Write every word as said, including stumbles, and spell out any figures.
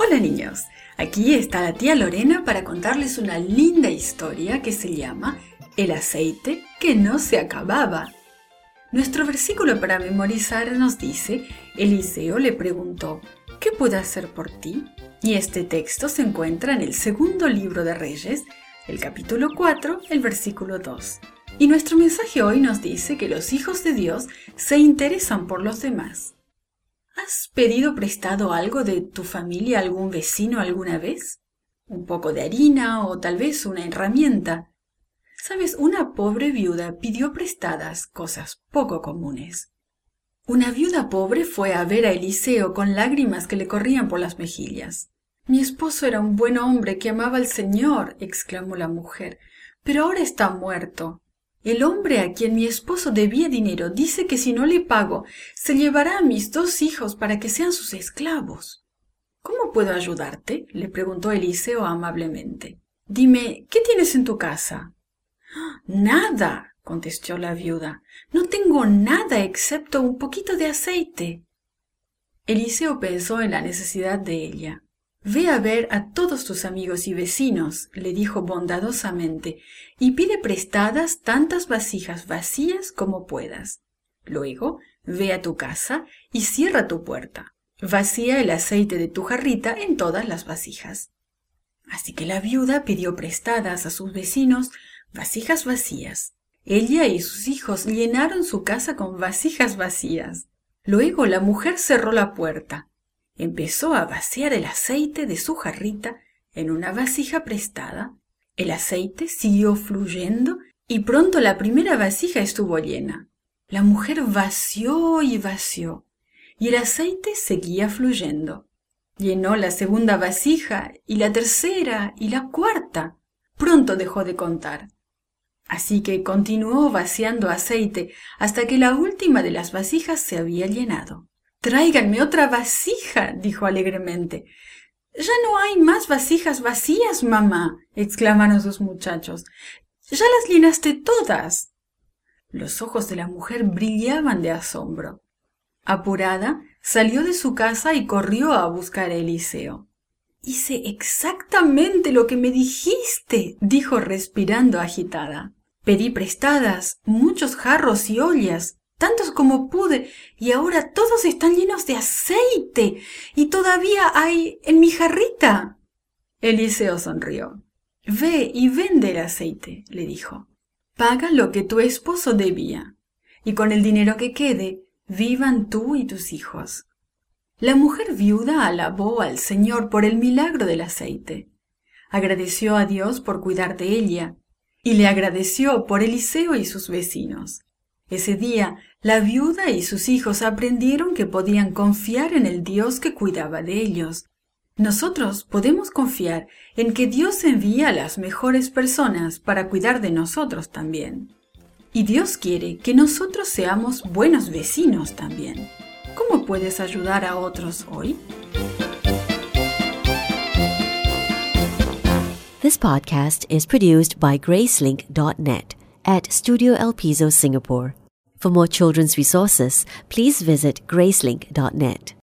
Hola niños, aquí está la tía Lorena para contarles una linda historia que se llama El aceite que no se acababa. Nuestro versículo para memorizar nos dice, Eliseo le preguntó, ¿qué puedo hacer por ti? Y este texto se encuentra en el segundo libro de Reyes, el capítulo cuatro, el versículo dos. Y nuestro mensaje hoy nos dice que los hijos de Dios se interesan por los demás. ¿Has pedido prestado algo de tu familia a algún vecino alguna vez? ¿Un poco de harina o tal vez una herramienta? Sabes, una pobre viuda pidió prestadas cosas poco comunes. Una viuda pobre fue a ver a Eliseo con lágrimas que le corrían por las mejillas. «Mi esposo era un buen hombre que amaba al Señor», exclamó la mujer, «pero ahora está muerto. El hombre a quien mi esposo debía dinero dice que si no le pago, se llevará a mis dos hijos para que sean sus esclavos». «¿Cómo puedo ayudarte?», le preguntó Eliseo amablemente. «Dime, ¿qué tienes en tu casa?» «Nada», contestó la viuda. «No tengo nada excepto un poquito de aceite». Eliseo pensó en la necesidad de ella. «Ve a ver a todos tus amigos y vecinos», le dijo bondadosamente, «y pide prestadas tantas vasijas vacías como puedas. Luego, ve a tu casa y cierra tu puerta. Vacía el aceite de tu jarrita en todas las vasijas». Así que la viuda pidió prestadas a sus vecinos vasijas vacías. Ella y sus hijos llenaron su casa con vasijas vacías. Luego la mujer cerró la puerta. Empezó a vaciar el aceite de su jarrita en una vasija prestada. El aceite siguió fluyendo y pronto la primera vasija estuvo llena. La mujer vació y vació, y el aceite seguía fluyendo. Llenó la segunda vasija y la tercera y la cuarta. Pronto dejó de contar. Así que continuó vaciando aceite hasta que la última de las vasijas se había llenado. «Tráiganme otra vasija», dijo alegremente. «Ya no hay más vasijas vacías, mamá», exclamaron sus muchachos. «Ya las llenaste todas». Los ojos de la mujer brillaban de asombro. Apurada, salió de su casa y corrió a buscar a Eliseo. «Hice exactamente lo que me dijiste», dijo respirando agitada. «Pedí prestadas muchos jarros y ollas, tantos como pude, y ahora todos están llenos de aceite, y todavía hay en mi jarrita». Eliseo sonrió. «Ve y vende el aceite», le dijo. «Paga lo que tu esposo debía, y con el dinero que quede, vivan tú y tus hijos». La mujer viuda alabó al Señor por el milagro del aceite. Agradeció a Dios por cuidar de ella, y le agradeció por Eliseo y sus vecinos. Ese día, la viuda y sus hijos aprendieron que podían confiar en el Dios que cuidaba de ellos. Nosotros podemos confiar en que Dios envía a las mejores personas para cuidar de nosotros también. Y Dios quiere que nosotros seamos buenos vecinos también. ¿Cómo puedes ayudar a otros hoy? This podcast is produced by Gracelink dot net at Studio El Piso, Singapore. For more children's resources, please visit Gracelink dot net.